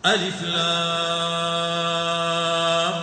ألف لام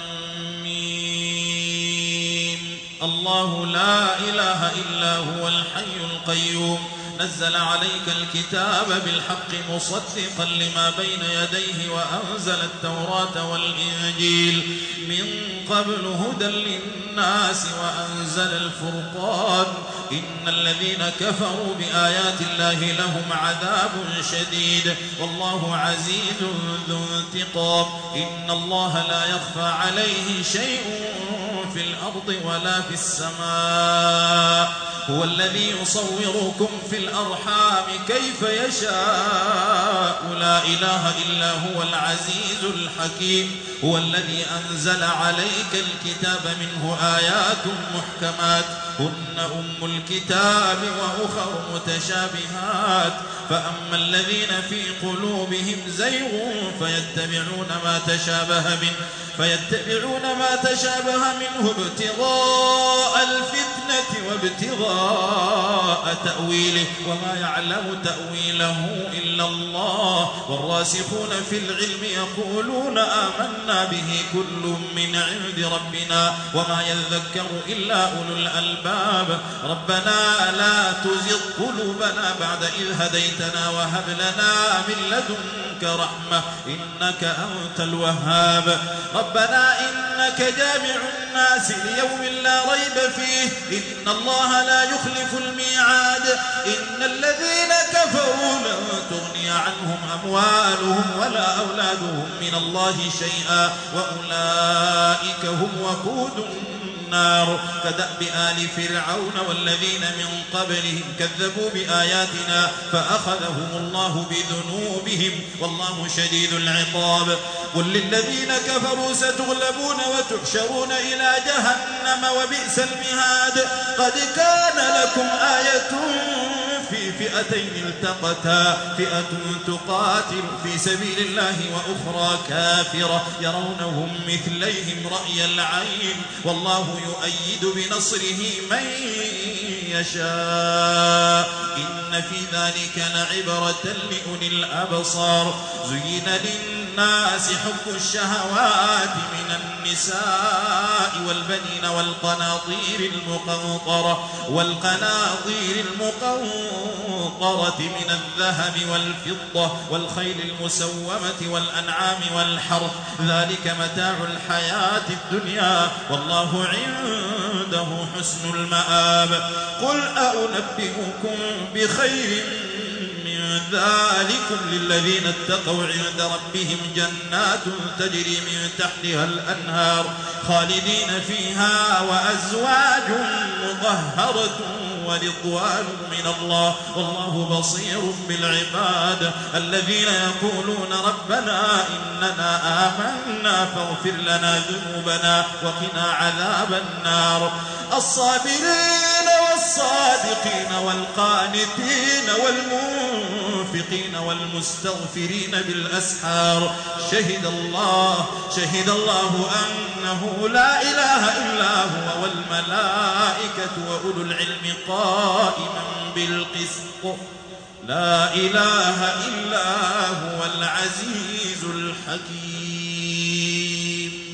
ميم. الله لا إله إلا هو الحي القيوم نزل عليك الكتاب بالحق مصدقا لما بين يديه وأنزل التوراة والإنجيل من قبل هدى للناس وأنزل الفرقان إن الذين كفروا بآيات الله لهم عذاب شديد والله عزيز ذو انتقام إن الله لا يخفى عليه شيء في الأرض ولا في السماء هو الذي يصوركم في الأرحام كيف يشاء لا إله إلا هو العزيز الحكيم هو الذي أنزل عليك الكتاب منه آيات محكمات هن أم الكتاب وأخر متشابهات فأما الذين في قلوبهم زيغ فيتبعون ما تشابه منه ابتغاء الفتنة وابتغاء تأويله وما يعلم تأويله إلا الله والراسخون في العلم يقولون آمنا به كل من عند ربنا وما يذكر إلا أولو الألباب ربنا لا تزغ قلوبنا بعد إذ هديتنا وهب لنا من لدنك رحمة إنك أنت الوهاب ربنا إنك جامع الناس ليوم لا ريب فيه إن الله لا يخلف الميعاد إن الذين كفروا لن تغني عنهم أموالهم ولا أولادهم من الله شيئا وأولئك هم وقود النار كدأب آل فرعون والذين من قبلهم كذبوا بآياتنا فأخذهم الله بذنوبهم والله شديد العقاب قل للذين كفروا ستغلبون وتحشرون إلى جهنم وبئس المهاد قد كان لكم آية في فئتين التقتا فئة تقاتل في سبيل الله وأخرى كافرة يرونهم مثليهم رأي العين والله يؤيد بنصره من يشاء إن في ذلك لعبرة لأولي الأبصار زين للناس حب الشهوات من النساء والبنين والقناطير المقنطرة من الذهب والفضة والخيل المسومة والأنعام والحرث ذلك متاع الحياة الدنيا والله عنده حسن المآب قل أنبئكم بخير من ذلكم للذين اتقوا عند ربهم جنات تجري من تحتها الأنهار خالدين فيها وأزواج مطهرة ورضوان من الله والله بصير بالعباد الذين يقولون ربنا إننا آمنا فاغفر لنا ذنوبنا وقنا عذاب النار الصابرين والصادقين والقانتين والمنفقين والمستغفرين بالأسحار شهد الله أنه لا إله إلا هو والملائكة وأولو العلم قائما بالقسط لا إله إلا هو العزيز الحكيم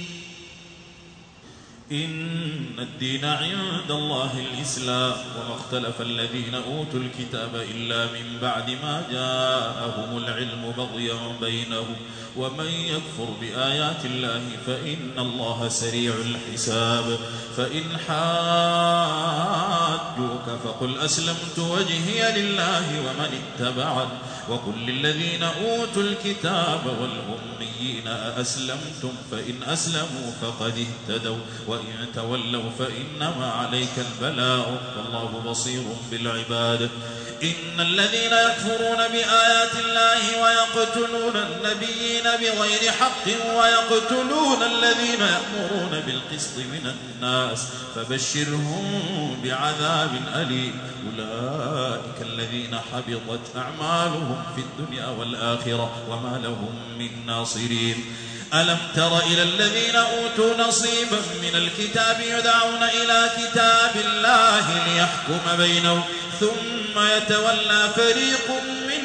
إن الدين عند الله الإسلام وما اختلف الذين أوتوا الكتاب إلا من بعد ما جاءهم العلم بغيا بينهم ومن يكفر بآيات الله فإن الله سريع الحساب فإن حاجوك فقل أسلمت وجهي لله ومن اتبعني وقل للذين أوتوا الكتاب والأميين أأسلمتم فإن أسلموا فقد اهتدوا وإن تولوا فإنما عليك البلاغ والله بصير بالعباد إن الذين يكفرون بآيات الله ويقتلون النبيين بغير حق ويقتلون الذين يأمرون بالقسط من الناس فبشرهم بعذاب أليم أولئك الذين حبطت أعمالهم في الدنيا والآخرة وما لهم من ناصرين ألم تر إلى الذين أوتوا نصيبا من الكتاب يدعون إلى كتاب الله ليحكم بينهم ثم يتولى فريق منهم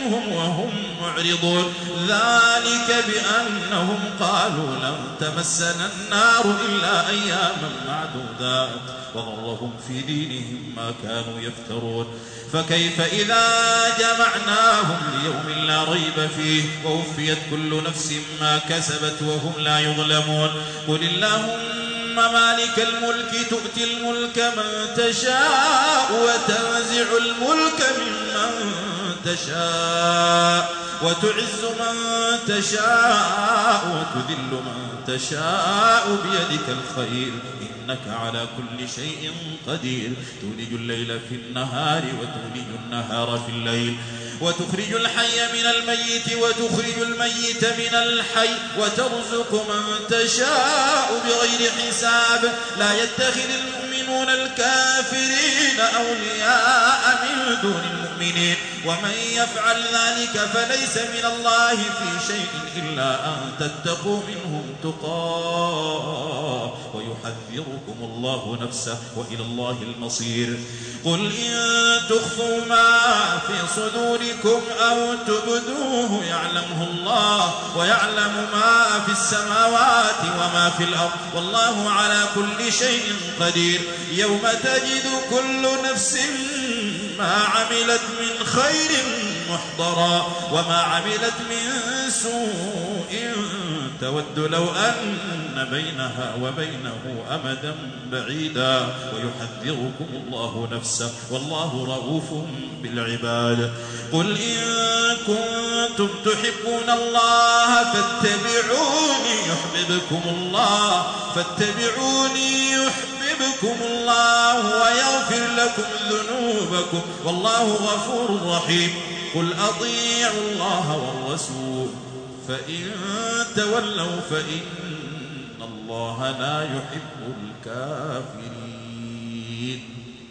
منهم وهم معرضون ذلك بأنهم قالوا لن تمسنا النار إلا أياما معدودات وغرهم في دينهم ما كانوا يفترون فكيف إذا جمعناهم ليوم لا ريب فيه ووفيت كل نفس ما كسبت وهم لا يظلمون قل اللهم مالك الملك تؤتي الملك من تشاء وتنزع الملك ممن تشاء وتعز من تشاء وتذل من تشاء بيدك الخير إنك على كل شيء قدير تولج الليل في النهار وتولج النهار في الليل وتخرج الحي من الميت وتخرج الميت من الحي وترزق من تشاء بغير حساب لا يتخذ المؤمنون الكافرين أولياء من دون المؤمنين ومن يفعل ذلك فليس من الله في شيء إلا أن تتقوا منهم تقاه ويحذركم الله نفسه وإلى الله المصير قل إن تخفوا ما في صدوركم أو تبدوه يعلمه الله ويعلم ما في السماوات وما في الأرض والله على كل شيء قدير يوم تجد كل نفس ما عملت من خير محضرا وما عملت من سوء تود لو أن بينها وبينه أمدا بعيدا ويحذركم الله نفسه والله رؤوف بالعباد قل إن كنتم تحبون الله فاتبعوني يحببكم الله ويغفر لكم ذنوبكم والله غفور رحيم قل أطيعوا الله والرسول فإن تولوا فإن الله لا يحب الكافرين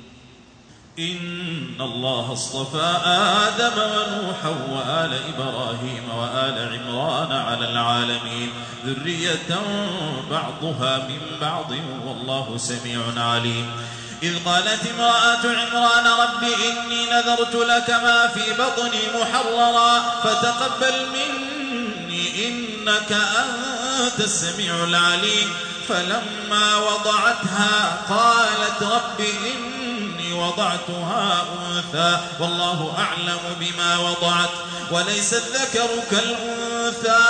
إن الله اصطفى آدم ونوحا وآل إبراهيم وآل عمران على العالمين ذرية بعضها من بعض والله سميع عليم إذ قالت امرأة عمران رب إني نذرت لك ما في بطني محررا فتقبل مني إنك أنت السميع العليم فلما وضعتها قالت رب إني وضعتها أنثى والله أعلم بما وضعت وليس الذكر كالأنثى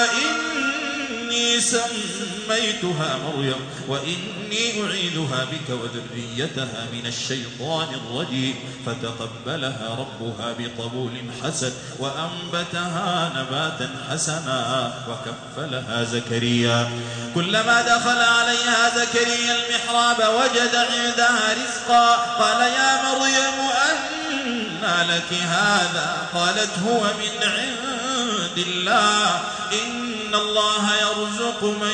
وإني سميتها مريم وإني أعيذها بك وذريتها من الشيطان الرجيم فتقبلها ربها بقبول حسن وأنبتها نباتا حسنا وكفلها زكريا كلما دخل عليها زكريا المحراب وجد عندها رزقا قال يا مريم أنى لك هذا قالت هو من عند الله إن الله يرزق من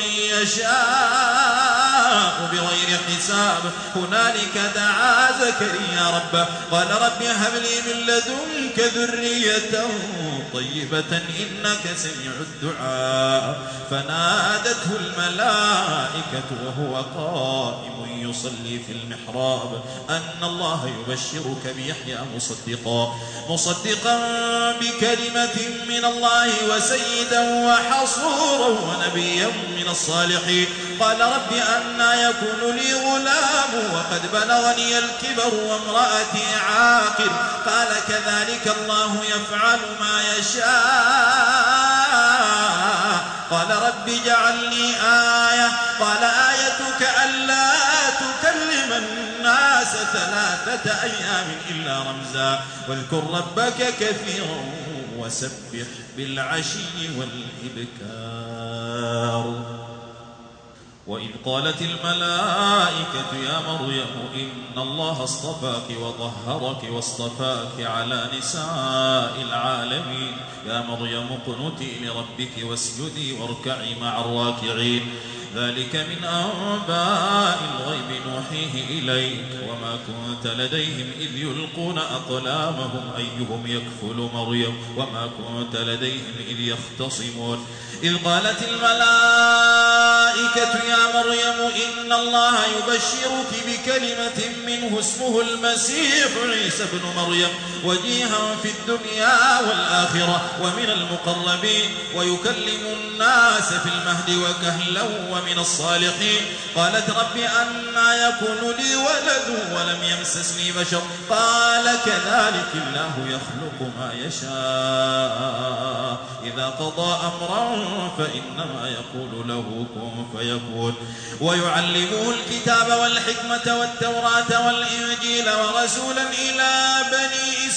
يشاء بغير حساب هنالك دعا زكريا ربه قال رب هب لي من لدنك ذرية طيبة إنك سميع الدعاء فنادته الملائكة وهو قائم يصلي في المحراب أن الله يبشرك بيحيى مصدقا بكلمة من الله وسيدا وحصورا ونبيا من الصالحين قال رب أنى يكون لي غلام وقد بلغني الكبر وامرأتي عاقر قال كذلك الله يفعل ما يشاء قال رب اجعل لي آية قال آيتك ألا تكلم الناس 3 أيام إلا رمزا واذكر ربك كثيرا وسبح بالعشي والإبكار وإذ قالت الملائكة يا مريم إن الله اصطفاك وطهرك واصطفاك على نساء العالمين يا مريم اقنتي لربك واسجدي واركعي مع الراكعين ذلك من أنباء الغيب نوحيه إليك وما كنت لديهم إذ يلقون أقلامهم أيهم يكفل مريم وما كنت لديهم إذ يختصمون إذ قالت الملائكة يا مريم إن الله يبشرك بكلمة منه اسمه المسيح عيسى بن مريم وجيها في الدنيا والآخرة ومن المقربين ويكلم الناس في المهد وكهلا ومن الصالحين قالت رب أنى يكون لي ولد ولم يمسسني بشر قال كذلك الله يخلق ما يشاء إذا قضى أمرا فإنما يقول له كن فيكون ويعلمه الكتاب والحكمة والتوراة والإنجيل ورسولا إلى بني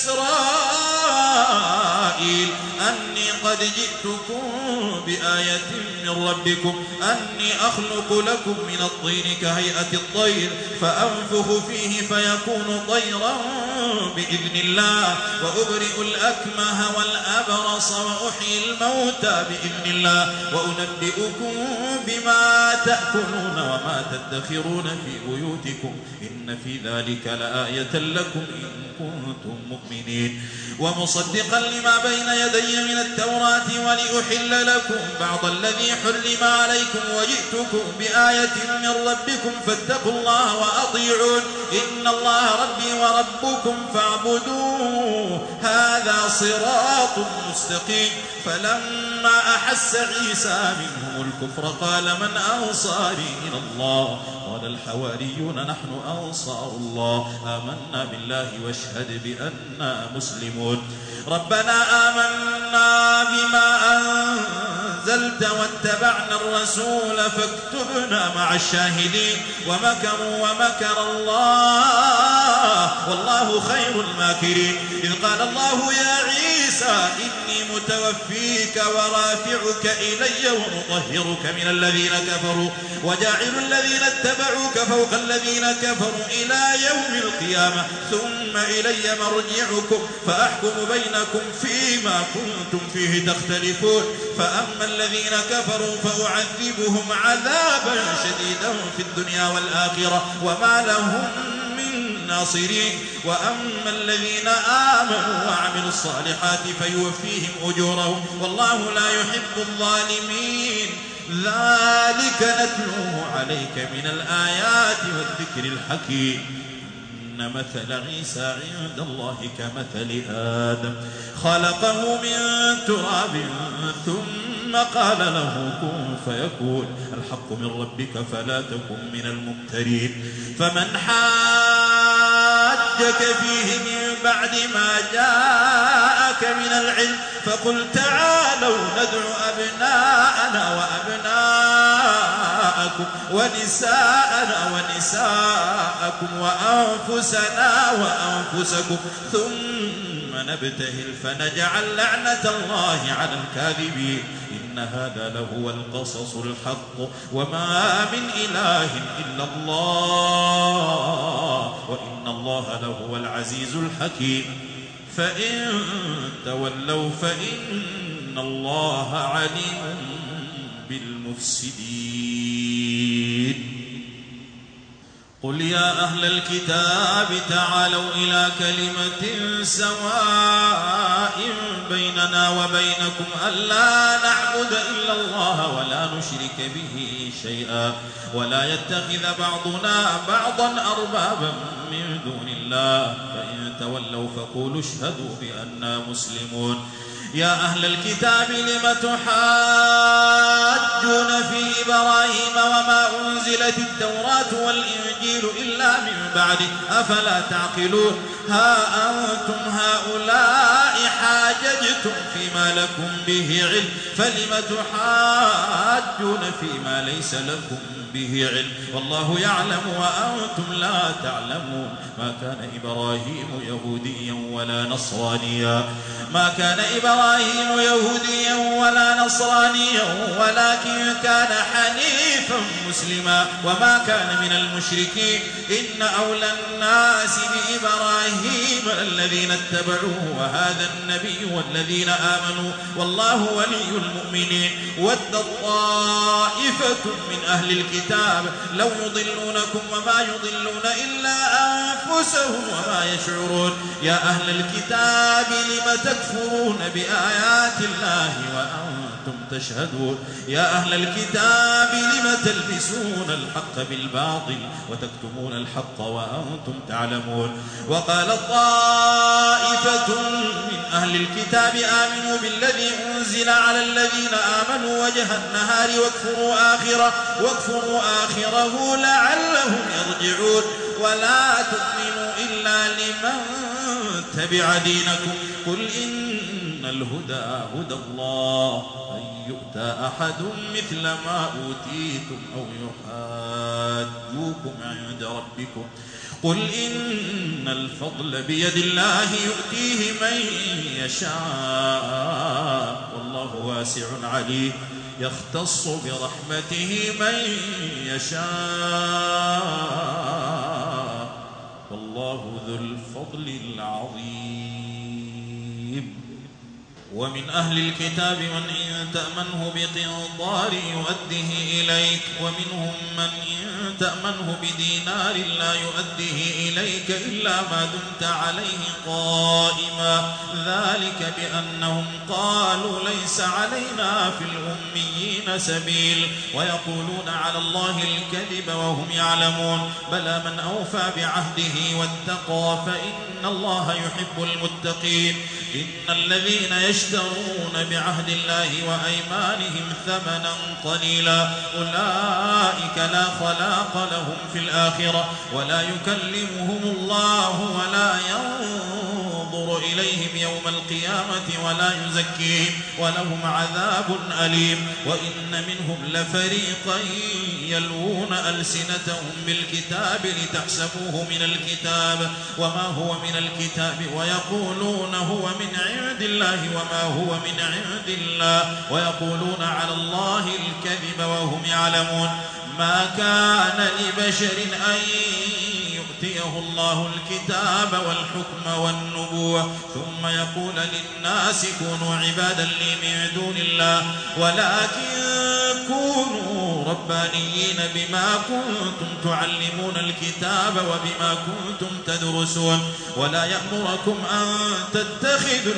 إسرائيل أني قد جئتكم بآية من ربكم أني أخلق لكم من الطين كهيئة الطير فأنفخ فيه فيكون طيرا بإذن الله وأبرئ الأكمه والأبرص وأحيي الموتى بإذن الله وأنبئكم بما تأكلون وما تدخرون في بيوتكم إن في ذلك لآية لكم إن كنتم مؤمنين ومصدقا لما بين يدي من التوراة ولأحل لكم بعض الذي حرم عليكم وجئتكم بآية من ربكم فاتقوا الله وأطيعون إن الله ربي وربكم فاعبدوه هذا صراط مستقيم فلما أحس عيسى منهم الكفر قال من أنصاري إلى الله قال الحواريون نحن أنصار الله آمنا بالله واشهد بأننا مسلمون ربنا آمنا بما أنزلت واتبعنا الرسول فاكتبنا مع الشاهدين ومكروا ومكر الله والله خير الماكرين إذ قال الله يا عيسى إني متوفيك ورافعك إلي ومطهرك من الذين كفروا وجاعل الذين اتبعوك فوق الذين كفروا إلى يوم القيامة ثم إلي مرجعكم فأحكم بينكم فيما كنتم فيه تختلفون فأما الذين كفروا فأعذبهم عذابا شديدا في الدنيا والآخرة وما لهم من ناصرين وأما الذين آمنوا وعملوا الصالحات فيوفيهم أجورهم والله لا يحب الظالمين ذلك نتلوه عليك من الآيات والذكر الحكيم إن مثل عيسى عند الله كمثل آدم خلقه من تراب ثم قال له كن فيكون الحق من ربك فلا تكن من الممترين فمن حاجك فيه من بعد ما جاءك من العلم فقل تعالوا ندعو أبناءنا وأبناءكم ونساءنا ونساءكم وأنفسنا وأنفسكم ثم نبتهل فنجعل لعنة الله على الكاذبين إن هذا لهو القصص الحق وما من إله إلا الله وإن الله لهو العزيز الحكيم فإن تولوا فإن الله عليم بالمفسدين قل يا أهل الكتاب تعالوا إلى كلمة سواء بيننا وبينكم ألا نعبد إلا الله ولا نشرك به شيئا ولا يتخذ بعضنا بعضا أربابا من دون الله فإن تولوا فقولوا اشهدوا بأننا مسلمون يا أهل الكتاب لم تحاجون في إبراهيم وما أنزلت التوراة والإنجيل إلا من بعده أفلا تعقلون ها أنتم هؤلاء حاججتم فيما لكم به علم فلم تحاجون فيما ليس لكم به علم والله يعلم وأنتم لا تعلمون ما كان إبراهيم يهوديا ولا نصرانيا ما كان إبراهيم يهوديا ولا نصرانيا ولكن كان حنيفا مسلما وما كان من المشركين إن أولى الناس بإبراهيم الذين اتبعوه وهذا النبي والذين آمنوا والله ولي المؤمنين. ود طائفة من أهل الكتاب لو يضلونكم وما يضلون إلا أنفسهم وما يشعرون. يا أهل الكتاب لم تكفرون بآيات الله وأنتم تشهدون. يا أهل الكتاب لم تلبسون الحق بالباطل وتكتمون الحق وأنتم تعلمون. وقال طائفة من أهل الكتاب آمنوا بالذي أنزل على الذين آمنوا وجه النهار واكفروا آخره لعلهم يرجعون. ولا تؤمنوا إلا لمن تبع دينكم. قل إن الهدى هدى الله أن يؤتى أحد مثل ما أوتيتم أو يحاجوكم عند ربكم. قل إن الفضل بيد الله يؤتيه من يشاء والله واسع عليم. يختص برحمته من يشاء والله ذو الفضل العظيم. ومن أهل الكتاب من إن تأمنه بقنطار يؤده إليك ومنهم من إن تأمنه بدينار لا يؤده إليك إلا ما دمت عليه قائما. ذلك بأنهم قالوا ليس علينا في الأميين سبيل ويقولون على الله الكذب وهم يعلمون. بلى من أوفى بعهده واتقى فإن الله يحب المتقين. إن الذين يشترون بعهد الله وأيمانهم ثمنا قليلا أولئك لا خلاق لهم في الآخرة ولا يكلمهم الله ولا ينظر إليهم يوم القيامة ولا يزكيهم ولهم عذاب أليم. وإن منهم لفريقا يلوون ألسنتهم بالكتاب لتحسبوه من الكتاب وما هو من الكتاب ويقولون هو من عند الله وما هو من عند الله ويقولون على الله الكذب وهم يعلمون. ما كان لبشر أن يؤتيه الله الكتاب والحكم والنبوة ثم يقول للناس كونوا عبادا لي من دون الله ولكن كونوا ربانيين بما كنتم تعلمون الكتاب وبما كنتم تدرسون. ولا يأمركم أن تتخذوا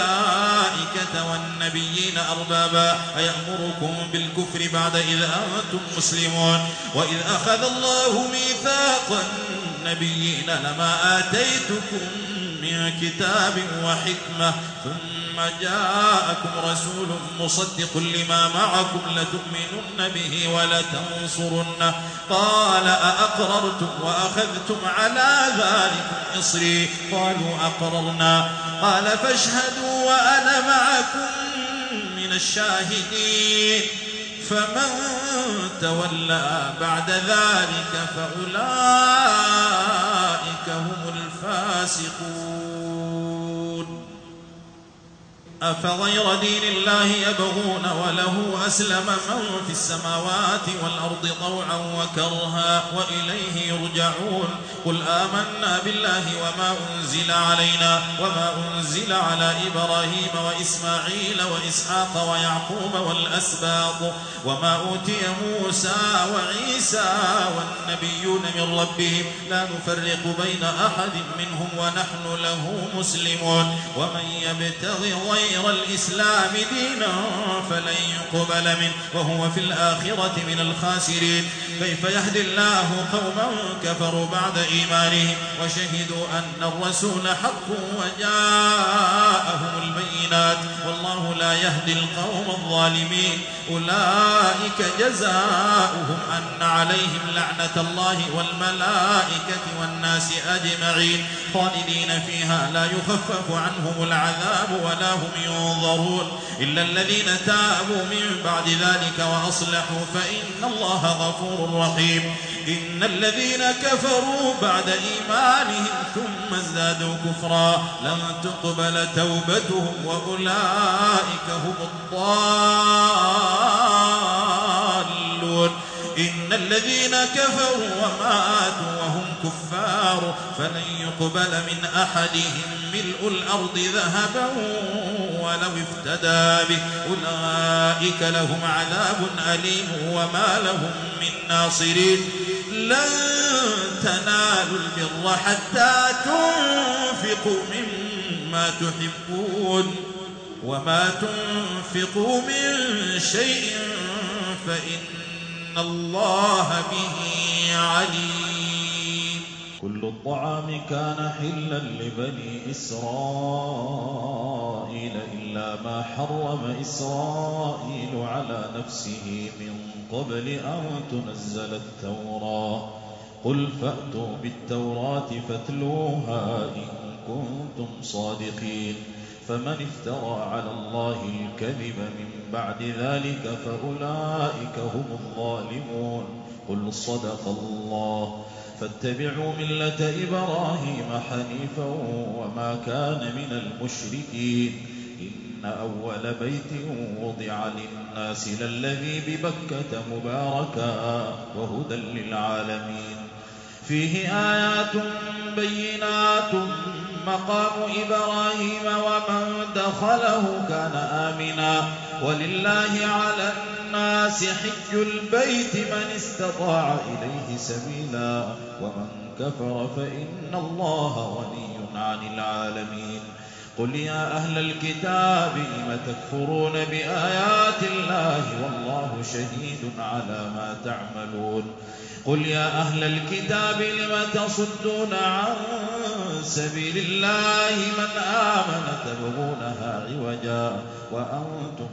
الملائكة والنبيين أربابا أيأمركم بالكفر بعد إذ أنتم مسلمون. وإذ أخذ الله ميثاق النبيين لما آتيتكم من كتاب وحكمة ثم جاءكم رسول مصدق لما معكم لتؤمنن به ولتنصرنه قال أأقررتم وأخذتم على ذلكم إصري قالوا أقررنا قال فاشهدوا وأنا معكم من الشاهدين. فمن تولى بعد ذلك فأولئك هم الفاسقون. أفغير دين الله يبغون وله أسلم من في السماوات والأرض طوعا وكرها وإليه يرجعون. قل آمنا بالله وما أنزل علينا وما أنزل على إبراهيم وإسماعيل وإسحاق ويعقوب والأسباط وما أوتي موسى وعيسى والنبيون من ربهم لا نفرق بين أحد منهم ونحن له مسلمون. ومن يبتغي غير الإسلام دينا فلن يقبل منه وهو في الآخرة من الخاسرين. كيف يهدي الله قوما كفروا بعد إيمانهم وشهدوا أن الرسول حق وجاءهم البينات والله لا يهدي القوم الظالمين. أولئك جزاؤهم أن عليهم لعنة الله والملائكة والناس أجمعين خالدين فيها لا يخفف عنهم العذاب ولا هم ينظرون إلا الذين تابوا من بعد ذلك وأصلحوا فإن الله غفور رحيم. إن الذين كفروا بعد إيمانهم ثم ازدادوا كفرا لن تقبل توبتهم وأولئك هم الضالون. إن الذين كفروا وماتوا وهم كفار فلن يقبل من أحدهم ملء الأرض ذهبا ولو افتدى به أولئك لهم عذاب أليم وما لهم من ناصرين لن تنالوا البر حتى تنفقوا مما تحبون وما تنفقوا من شيء فإن الله به عليم. كل الطعام كان حلا لبني إسرائيل إلا ما حرم إسرائيل على نفسه من قبل أن تنزل التوراة قل فأتوا بالتوراة فاتلوها إن كنتم صادقين فمن افترى على الله الكذب من بعد ذلك فأولئك هم الظالمون. قل صدق الله فاتبعوا ملة إبراهيم حنيفا وما كان من المشركين إن أول بيت وضع للناس للذي ببكة مباركا وهدى للعالمين فيه آيات بينات مقام إبراهيم ومن دخله كان آمنا ولله على الناس حج البيت من استطاع إليه سبيلا ومن كفر فإن الله غني عن العالمين. قل يا أهل الكتاب لم تكفرون بآيات الله والله شهيد على ما تعملون. قل يا أهل الكتاب لم تصدون عن سبيل الله من آمن تبغونها عوجا وأنتم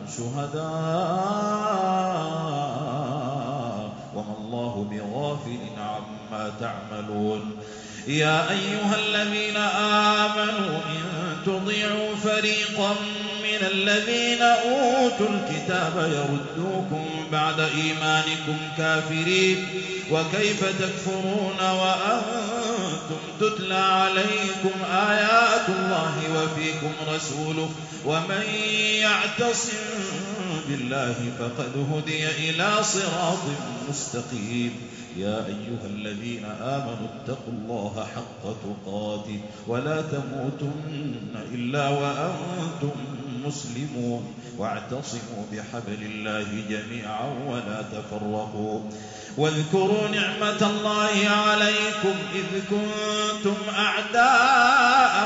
شهداء وما الله بغافل عما تعملون. يا أيها الذين آمنوا إن تطيعوا فريقا من الذين أوتوا الكتاب يردوكم بعد إيمانكم كافرين وكيف تكفرون وأنتم تتلى عليكم آيات الله وفيكم رسوله ومن يعتصم بالله فقد هدي إلى صراط مستقيم. يا أيها الذين آمنوا اتقوا الله حق تقاته ولا تموتن إلا وأنتم مسلمون واعتصموا بحبل الله جميعا ولا تفرقوا واذكروا نعمة الله عليكم إذ كنتم أعداء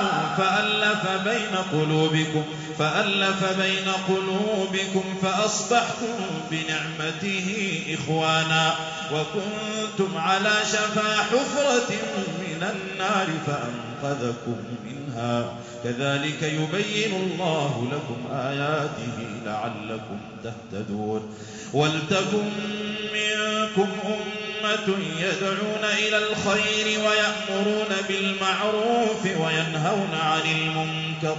فألف بين قلوبكم فأصبحتم بنعمته إخوانا وكنتم على شفا حفرة من النار فأنقذكم منها كذلك يبين الله لكم آياته لعلكم تهتدون. ولتكن منكم أمة يدعون إلى الخير ويأمرون بالمعروف وينهون عن المنكر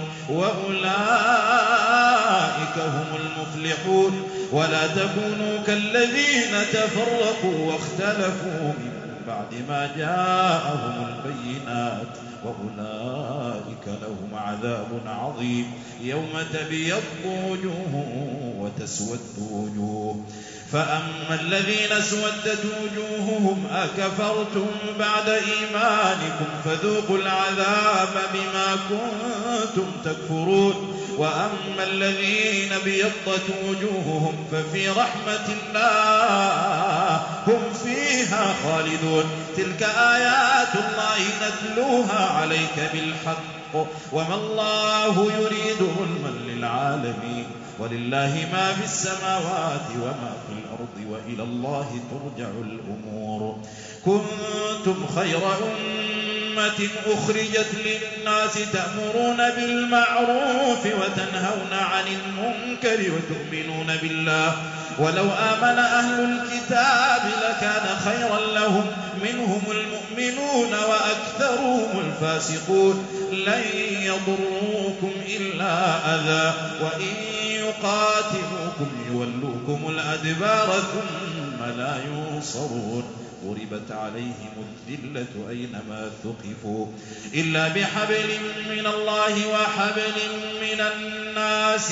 وأولئك هم المفلحون. ولا تكونوا كالذين تفرقوا واختلفوا من بعد ما جاءهم البينات وأولئك لهم عذاب عظيم يوم تبيض وجوه وتسود وجوه فأما الذين اسودت وجوههم أكفرتم بعد إيمانكم فذوقوا العذاب بما كنتم تكفرون. وأما الذين ابيضت وجوههم ففي رحمة الله هم فيها خالدون. تلك آيات الله نتلوها عليك بالحق وما الله يريد ظلما للعالمين ولله ما في السماوات وما في الأرض وإلى الله ترجع الأمور. كنتم خير أمة أخرجت للناس تأمرون بالمعروف وتنهون عن المنكر وتؤمنون بالله ولو آمن أهل الكتاب لكان خيرا لهم منهم المؤمنون وأكثرهم الفاسقون. لن يضروكم إلا أذى وإن يقاتلوكم يولوكم الأدبار ثم لا ينصرون. ضربت عليهم الذلة أينما ثقفوا إلا بحبل من الله وحبل من الناس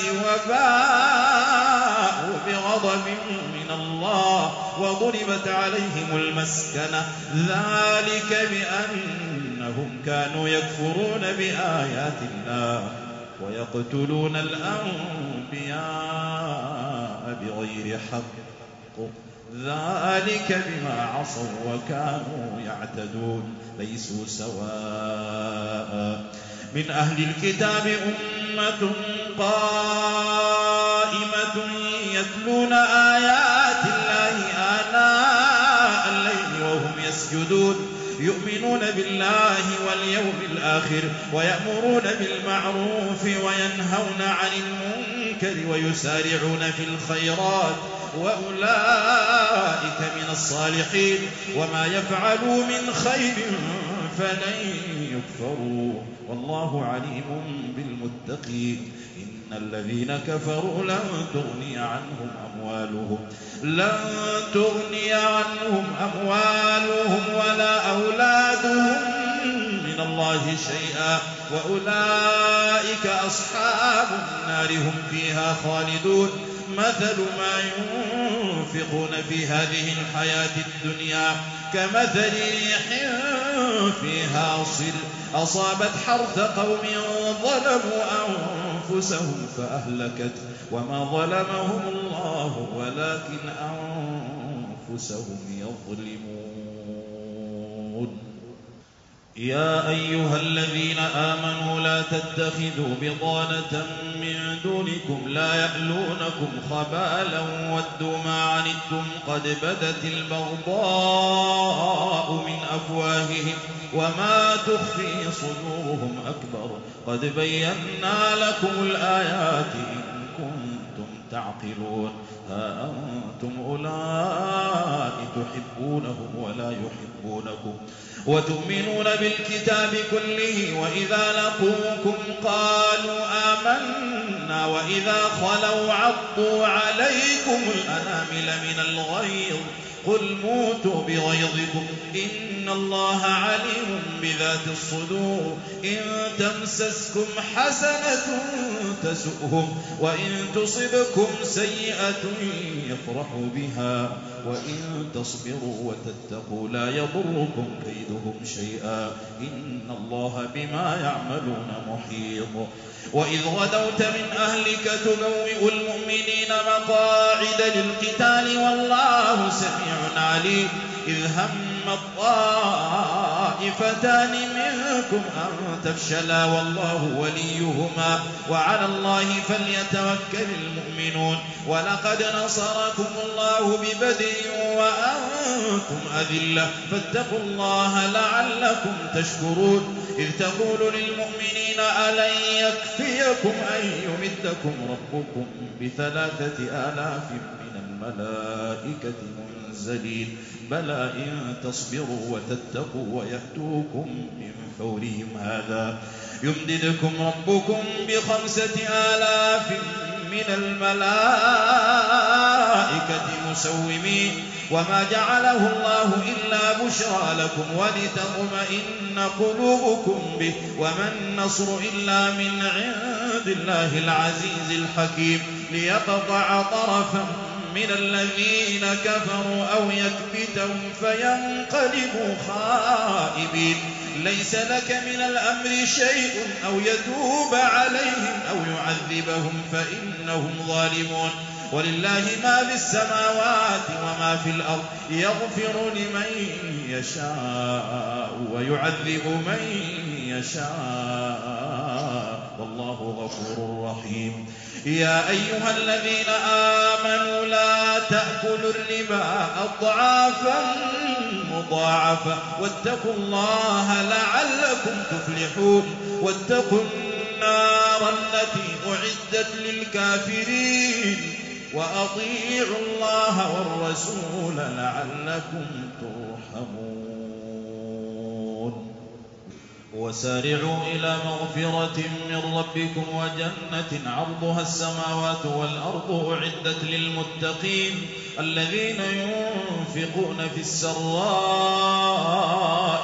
وباءوا بغضب من الله وضربت عليهم المسكنة ذلك بأن إنهم كانوا يكفرون بآيات الله ويقتلون الأنبياء بغير حق ذلك بما عصوا وكانوا يعتدون ليسوا سواء من أهل الكتاب أمة قائمة يتلون آيات الله آناء الليل وهم يسجدون يؤمنون بالله واليوم الآخر ويأمرون بالمعروف وينهون عن المنكر ويسارعون في الخيرات وأولئك من الصالحين وما يفعلوا من خير فلن يكفروا والله عليم بالمتقين إن الذين كفروا لن تغني عنهم أموالهم ولا أولادهم من الله شيئا وأولئك أصحاب النار هم فيها خالدون مثل ما ينفقون في هذه الحياة الدنيا كمثل ريح فيها صر أصابت حرث قوم ظلموا أنفسهم فأهلكت وما ظلمهم الله ولكن أنفسهم يظلمون يا أيها الذين آمنوا لا تتخذوا بطانة من دونكم لا يألونكم خبالا ودوا ما عنتم قد بدت البغضاء من أفواههم وما تخفي صدورهم أكبر قد بينا لكم الآيات إن كنتم تعقلون ها أنتم أولئك تحبونهم ولا يحبونكم وتؤمنون بالكتاب كله وإذا لقوكم قالوا آمنا وإذا خلوا عضوا عليكم الأنامل من الغيظ قل موتوا بغيظكم إن الله عليم بذات الصدور إن تمسسكم حسنة تسؤهم وإن تصبكم سيئة يفرحوا بها وإن تصبروا وتتقوا لا يضركم كيدهم شيئا إن الله بما يعملون محيط وإذ غدوت من أهلك تبوئ المؤمنين مقاعد للقتال والله سميع عليم إذ هم الطائفتان منكم أن تفشلا والله وليهما وعلى الله فليتوكل المؤمنون ولقد نصركم الله ببدر وأنتم أذلة فاتقوا الله لعلكم تشكرون إذ تقول للمؤمنين ألن يكفيكم أن يمدكم ربكم ب3,000 من الملائكة منزلين بلى إن تصبروا وتتقوا ويأتوكم من فورهم هذا يمددكم ربكم ب5,000 من الملائكة مسومين وما جعله الله إلا بشرى لكم ولتطمئن قلوبكم به وما النصر إلا من عند الله العزيز الحكيم ليقطع طرفا من الذين كفروا أو يكبتهم فينقلبوا خائبين ليس لك من الأمر شيء أو يتوب عليهم أو يعذبهم فإنهم ظالمون ولله ما في السماوات وما في الأرض يغفر لمن يشاء ويعذب من يشاء والله غفور رحيم يا أيها الذين آمنوا لا تأكلوا الربا أضعافا مضاعفة واتقوا الله لعلكم تفلحون واتقوا النار التي أعدت للكافرين وأطيعوا الله والرسول لعلكم ترحمون وسارعوا إلى مغفرة من ربكم وجنة عرضها السماوات والأرض أعدت للمتقين الذين ينفقون في السراء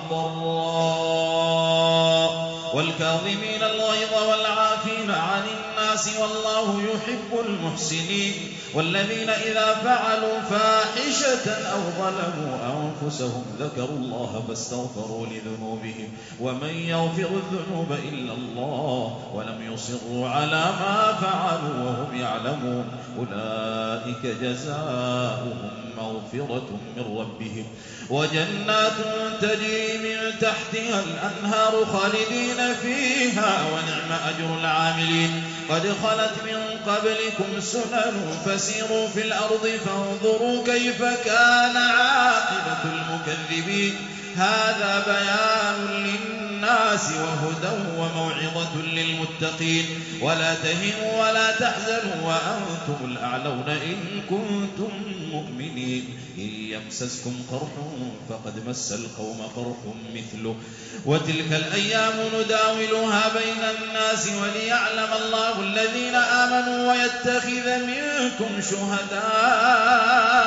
والضراء والكاظمين الغيظ والعافين عن الناس والله يحب المحسنين والذين إذا فعلوا فاحشة أو ظلموا أنفسهم ذكروا الله فاستغفروا لذنوبهم ومن يغفر الذنوب إلا الله ولم يصروا على ما فعلوا وهم يعلمون أولئك جزاؤهم مغفرة من ربهم وجنات تجري من تحتها الأنهار خالدين فيها ونعم أجر العاملين قد خلت من قبلكم سنن فسيروا في الأرض فانظروا كيف كان عاقبة المكذبين هذا بيان للناس وهدى وموعظة للمتقين ولا تهنوا ولا تحزنوا وأنتم الأعلون إن كنتم مؤمنين إن يمسسكم قرح فقد مس القوم قرح مثله وتلك الأيام نداولها بين الناس وليعلم الله الذين آمنوا ويتخذ منكم شهداء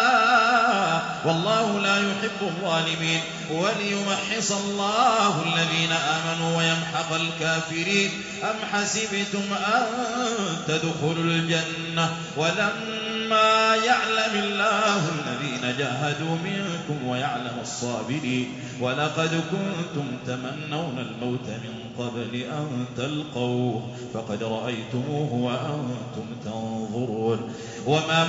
والله لا يحب الظالمين وليمحص الله الذين آمنوا ويمحق الكافرين أم حسبتم أن تدخلوا الجنة ولما يعلم الله الذين جاهدوا منكم ويعلم الصابرين ولقد كنتم تمنون الموت من قبل أن تلقوه فقد رأيتموه وأنتم تنظرون وما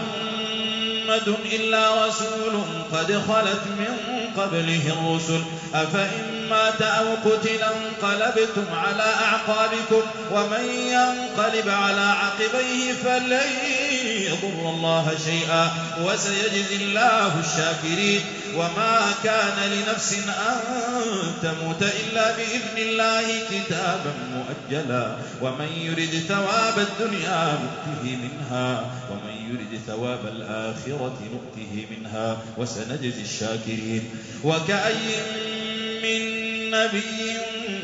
محمد إلا رسول قد خلت من قبله الرسل أفإن مات أو قتل انقلبتم على أعقابكم ومن ينقلب على عقبيه فلن يضر الله شيئا وسيجزي الله الشاكرين وما كان لنفس أن تموت إلا بإذن الله كتابا مؤجلا ومن يرد ثواب الدنيا نؤته منها ومن يرد ثواب الآخرة نؤته منها وسنجزي الشاكرين وكأي من نبي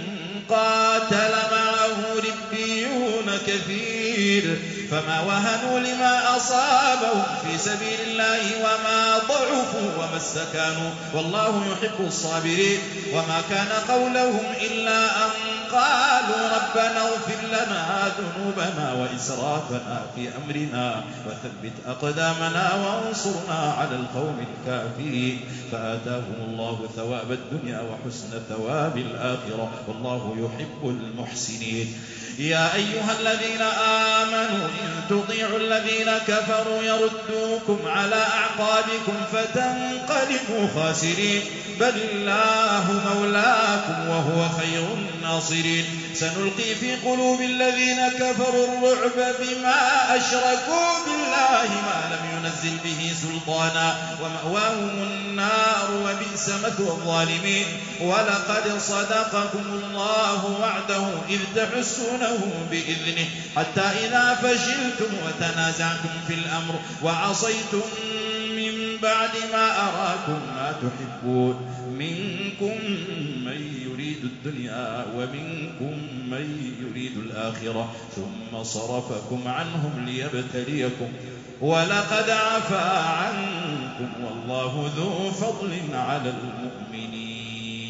قاتل معه ربيون كثير فما وهنوا لما أصابهم في سبيل الله وما ضعفوا وما استكانوا والله يحب الصابرين وما كان قولهم إلا أن قالوا ربنا اغفر لنا ذنوبنا وإسرافنا في أمرنا وثبت أقدامنا وانصرنا على القوم الكافرين فآتاهم الله ثواب الدنيا وحسن ثواب الآخرة والله يحب المحسنين يا أيها الذين آمنوا إن تطيعوا الذين كفروا يردوكم على أعقابكم فتنقلبوا خاسرين بل الله مولاكم وهو خير الناصرين سنلقي في قلوب الذين كفروا الرعب بما أشركوا بالله ما لم ينزل به سلطانا ومأواهم النار وبئس مثوى الظالمين ولقد صدقكم الله وعده إذ تحسونه بإذنه حتى إذا فشلتم وتنازعتم في الأمر وعصيتم من بعد ما أراكم ما تحبون منكم من يريد الدنيا ومنكم من يريد الآخرة ثم صرفكم عنهم ليبتليكم ولقد عفا عنكم والله ذو فضل على المؤمنين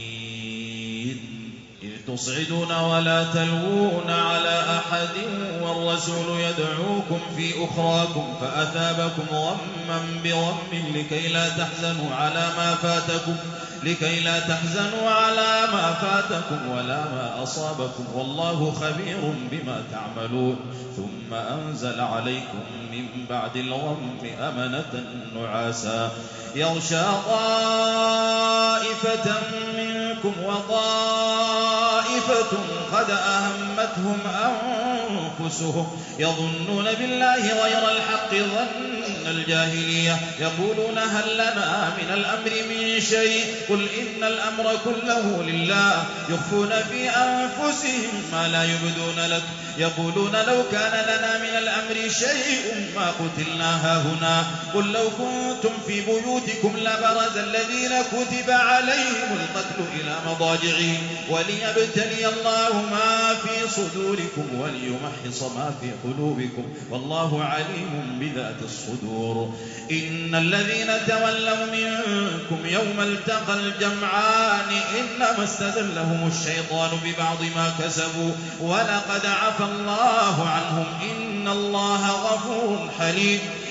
إذ تصعدون ولا تلوون على أحد والرسول يدعوكم في أخراكم فأثابكم غما بغم لكي لا تحزنوا على ما فاتكم ولا ما أصابكم والله خبير بما تعملون ثم أنزل عليكم من بعد الغم أمنة نعاسا يغشى طائفة منكم وطائفة قد أهمتهم أنفسهم يظنون بالله غير الحق ظن الجاهلية يقولون هل لنا من الأمر من شيء قل إن الأمر كله لله يخفون في أنفسهم ما لا يبدون لك يقولون لو كان لنا من الأمر شيء ما قتلنا هاهنا قل لو كنتم في بيوتكم لبرز الذين كتب عليهم القتل إلى مضاجعهم وليبتلي الله ما في صدوركم وليمحص ما في قلوبكم والله عليم بذات الصدور إن الذين تولوا منكم يوم التقى الجمعان إنما استزلهم الشيطان ببعض ما كسبوا ولقد عفى الله عنهم إن الله غفور حليم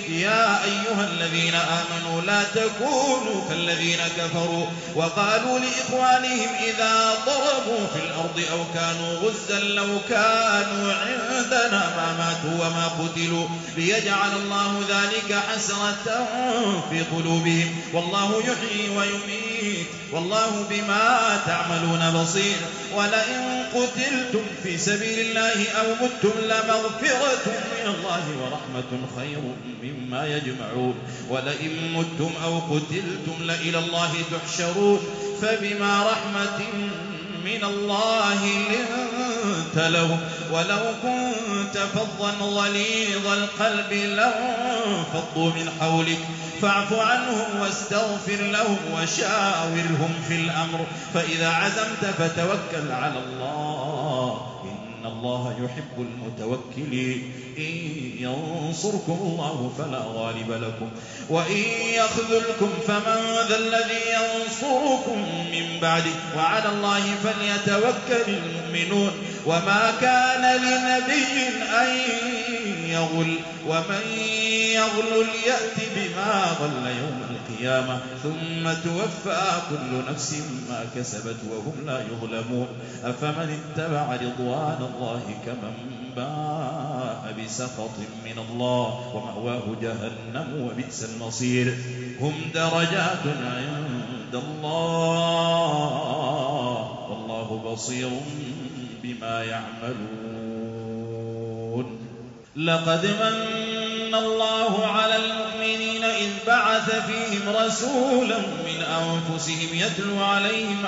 يا أيها الذين آمنوا لا تكونوا كالذين كفروا وقالوا لإخوانهم إذا ضربوا في الأرض أو كانوا غزا لو كانوا عندنا ما ماتوا وما قتلوا ليجعل الله ذلك حسرة في قلوبهم والله يحيي ويميت والله بما تعملون بصير ولئن قتلتم في سبيل الله أو متم لمغفرة من الله ورحمة خير مما يجمعون ولئن متم أو قتلتم لإلى الله تحشرون فبما رحمة من الله لنت لهم ولو كنت فظا غليظ القلب لانفضوا من حولك فاعف عنهم واستغفر لهم وشاورهم في الأمر فإذا عزمت فتوكل على الله إن الله يحب المتوكلين إن ينصركم الله فلا غالب لكم وإن يخذلكم فمن ذا الذي ينصركم من بعده وعلى الله فليتوكل المؤمنون وما كان لنبي أن يغل ومن يغل يأتي بما غل يوم القيامة ثم توفى كل نفس ما كسبت وهم لا يظلمون أفمن اتبع رضوان الله كمن باء بسخط من الله ومأواه جهنم وبئس المصير هم درجات عند الله والله بصير بما يعملون لقد من الله على المؤمنين إذ بعث فيهم رسولا من أنفسهم يتلو عليهم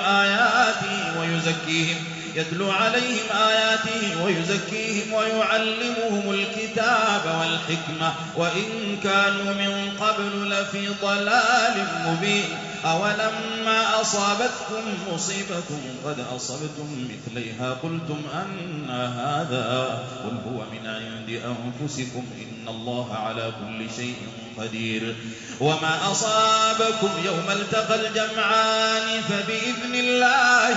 آياته ويزكيهم ويعلمهم الكتاب والحكمة وإن كانوا من قبل لفي ضلال مبين أولما أصابتكم مصيبة قد أصبتم مثليها قلتم أن هذا قل هو من عند أنفسكم إن الله على كل شيء قدير وما أصابكم يوم التقى الجمعان فبإذن الله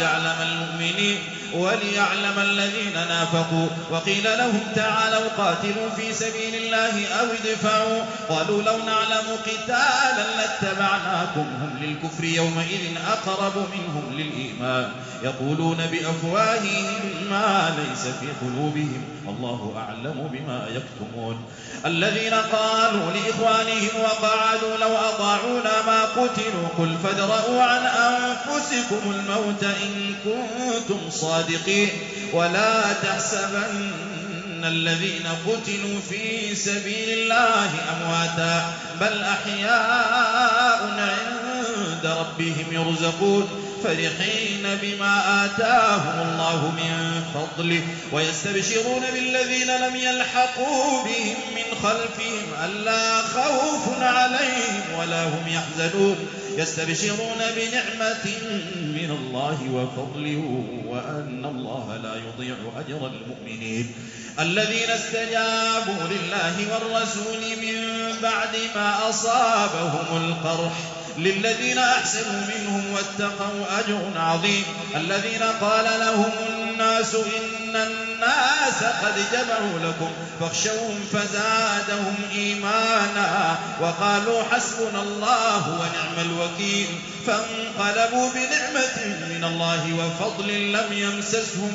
وليعلم الذين نافقوا وقيل لهم تعالوا قاتلوا في سبيل الله أو ادفعوا قالوا لو نعلم قتالا لاتبعناكم هم للكفر يومئذ أقرب منهم للإيمان يقولون بأفواههم ما ليس في قلوبهم الله أعلم بما يكتمون الذين قالوا لإخوانهم وقعدوا لو أطاعونا ما قتلوا قل فادرءوا عن أنفسكم الموت إن كنتم صادقين ولا تحسبن الذين قتلوا في سبيل الله أمواتا بل أحياء عند ربهم يرزقون فرحين بما آتاهم الله من فضله ويستبشرون بالذين لم يلحقوا بهم من خلفهم ألا خوف عليهم ولا هم يحزنون يستبشرون بنعمة من الله وفضله وأن الله لا يضيع أجر المؤمنين الذين استجابوا لله والرسول من بعد ما أصابهم القرح للذين أحسنوا منهم واتقوا أجر عظيم الذين قال لهم الناس إن الناس قد جمعوا لكم فاخشوهم فزادهم إيمانا وقالوا حسبنا الله ونعم الوكيل فانقلبوا بنعمة من الله وفضل لم يمسسهم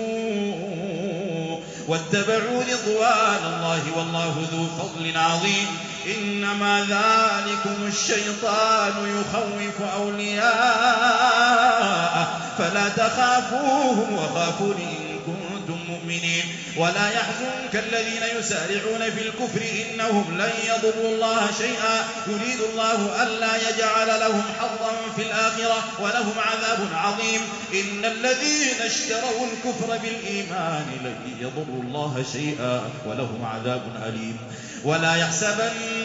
سوء واتبعوا رضوان الله والله ذو فضل عظيم إنما ذلكم الشيطان يخوف أولياءه فلا تخافوهم وخافون إن كنتم مؤمنين ولا يحزنك الذين يسارعون في الكفر إنهم لن يضروا الله شيئا يريد الله ألا يجعل لهم حظا في الآخرة ولهم عذاب عظيم إن الذين اشتروا الكفر بالإيمان لن يضروا الله شيئا ولهم عذاب أليم ولا يحسبن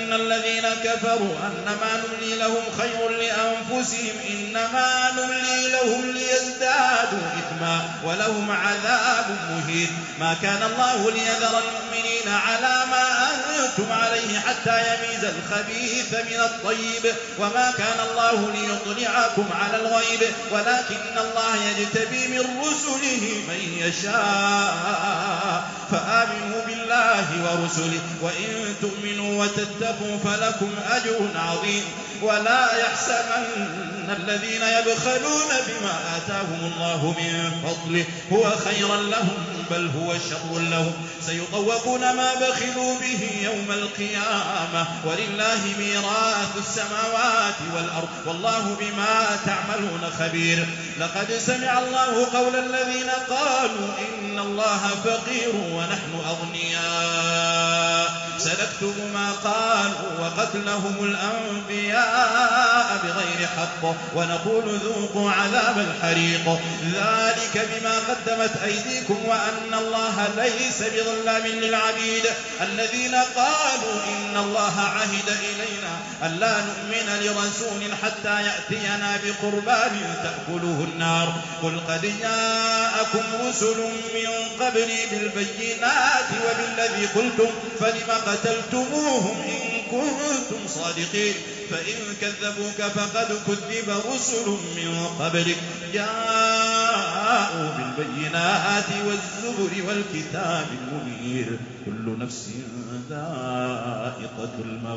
يحسبن الذين كفروا أنما نملي لهم خير لأنفسهم إنما نملي لهم ليزدادوا إثما ولهم عذاب مهين. ما كان الله ليذر المؤمنين على ما أنتم عليه حتى يميز الخبيث من الطيب وما كان الله ليطلعكم على الغيب ولكن الله يجتبي من رسله من يشاء فآمنوا بالله ورسله وإن تؤمنوا وتتقوا فلكم أجر عظيم. ولا يحسبن الذين يبخلون بما آتاهم الله من فضله هو خيرا لهم بل هو شر لهم سيطوقون ما بخلوا به يوم القيامة ولله ميراث السماوات والأرض والله بما تعملون خبير. لقد سمع الله قول الذين قالوا إن الله فقير ونحن أغنياء سنكتب ما قالوا وقتلهم الأنبياء بغير حق ونقول ذوقوا عذاب الحريق ذلك بما قدمت أيديكم وأن الله ليس بظلام للعبيد. الذين قالوا إن الله عهد إلينا ألا نؤمن لرسول حتى يأتينا بقربان تأكله النار قل قد جاءكم رسل من قبلي بالبينات وبالذي قلتم فلم قتلتموهم إن كنتم صادقين فإن كذبوك فقد كذب رسل من قبلك جاءوا بالبينات والزبر والكتاب المنير كل نفس ذائقة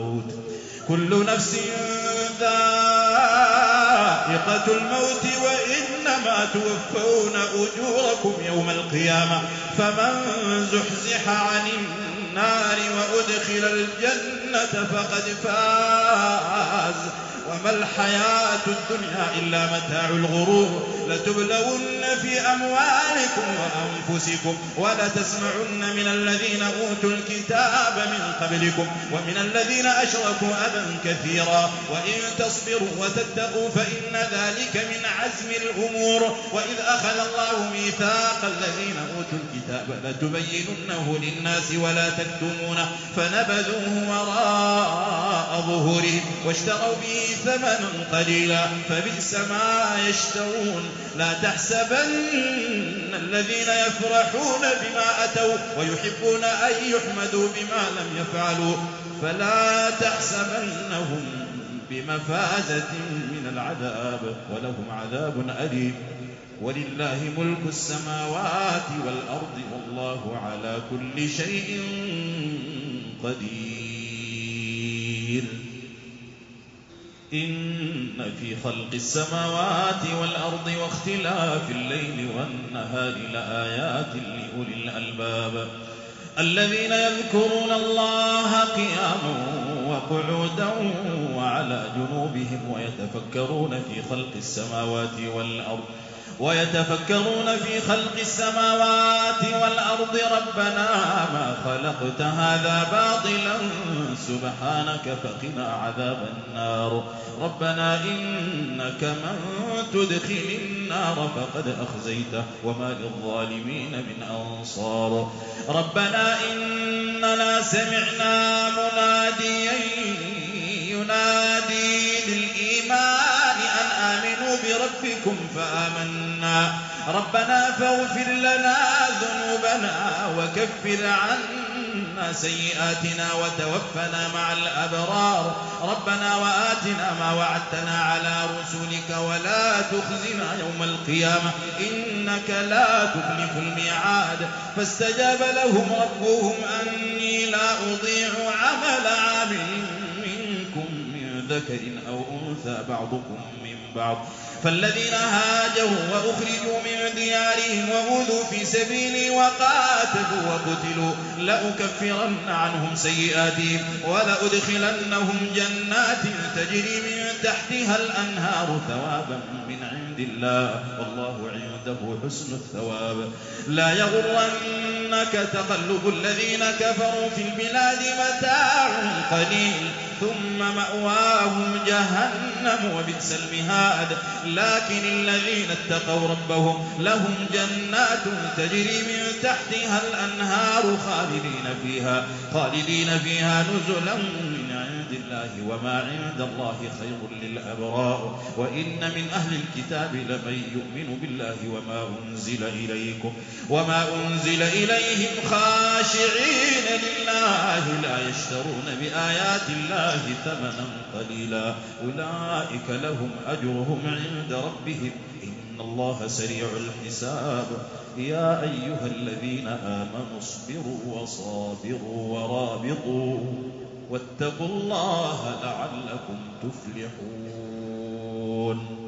الموت وإنما توفون أجوركم يوم القيامة فمن زحزح عن النار وأدخل الجنة فقد فاز وما الحياة الدنيا إلا متاع الغرور. لتبلون في أموالكم وأنفسكم ولتسمعن من الذين أوتوا الكتاب من قبلكم ومن الذين أشركوا أذى كثيرا وإن تصبروا وتتقوا فإن ذلك من عزم الأمور. وإذ أخذ الله ميثاق الذين أوتوا الكتاب لتبيننه للناس ولا تكتمونه فنبذوه وراء ظهورهم واشتروا به ثمنا قليلا فبئس ما يشترون. لا تحسبن الذين يفرحون بما أتوا ويحبون أن يحمدوا بما لم يفعلوا فلا تحسبنهم بمفازة من العذاب ولهم عذاب أليم. ولله ملك السماوات والأرض والله على كل شيء قدير. إن في خلق السماوات والأرض واختلاف الليل والنهار لآيات لأولي الألباب الذين يذكرون الله قياما وقعودا وعلى جنوبهم ويتفكرون في خلق السماوات والأرض ربنا ما خلقت هذا باطلا سبحانك فقنا عذاب النار ربنا إنك من تدخل النار فقد أخزيته وما للظالمين من أنصار ربنا إننا سمعنا مناديا ينادي للإيمان أن آمنوا بربكم فآمنا ربنا فاغفر لنا ذنوبنا وكفر عنا سيئاتنا وتوفنا مع الأبرار ربنا وآتنا ما وعدتنا على رسلك ولا تخزنا يوم القيامة إنك لا تخلف الميعاد فاستجاب لهم ربهم أني لا أضيع عمل عامل منكم من ذكر أو أنثى بعضكم من بعض فالذين هاجروا وأخرجوا من ديارهم وأوذوا في سبيلي وقاتلوا وقتلوا لأكفرن عنهم سيئاتهم ولأدخلنهم جنات تجري من تحتها الأنهار ثوابا من عند الله والله عنده حسن الثواب لا يغرنك تقلب الذين كفروا في البلاد متاع قليل ثم مأواهم جهنم وبئس المهاد لكن الذين اتقوا ربهم لهم جنات تجري من تحتها الأنهار خالدين فيها نزلا من عند عند الله وما عند الله خير للأبرار. وإن من أهل الكتاب لمن يؤمن بالله وما أنزل إليهم خاشعين لله لا يشترون بآيات الله ثمنا قليلا أولئك لهم أجرهم عند ربهم إن الله سريع الحساب. يا أيها الذين آمنوا اصبروا وصابروا ورابطوا واتقوا الله لعلكم تفلحون.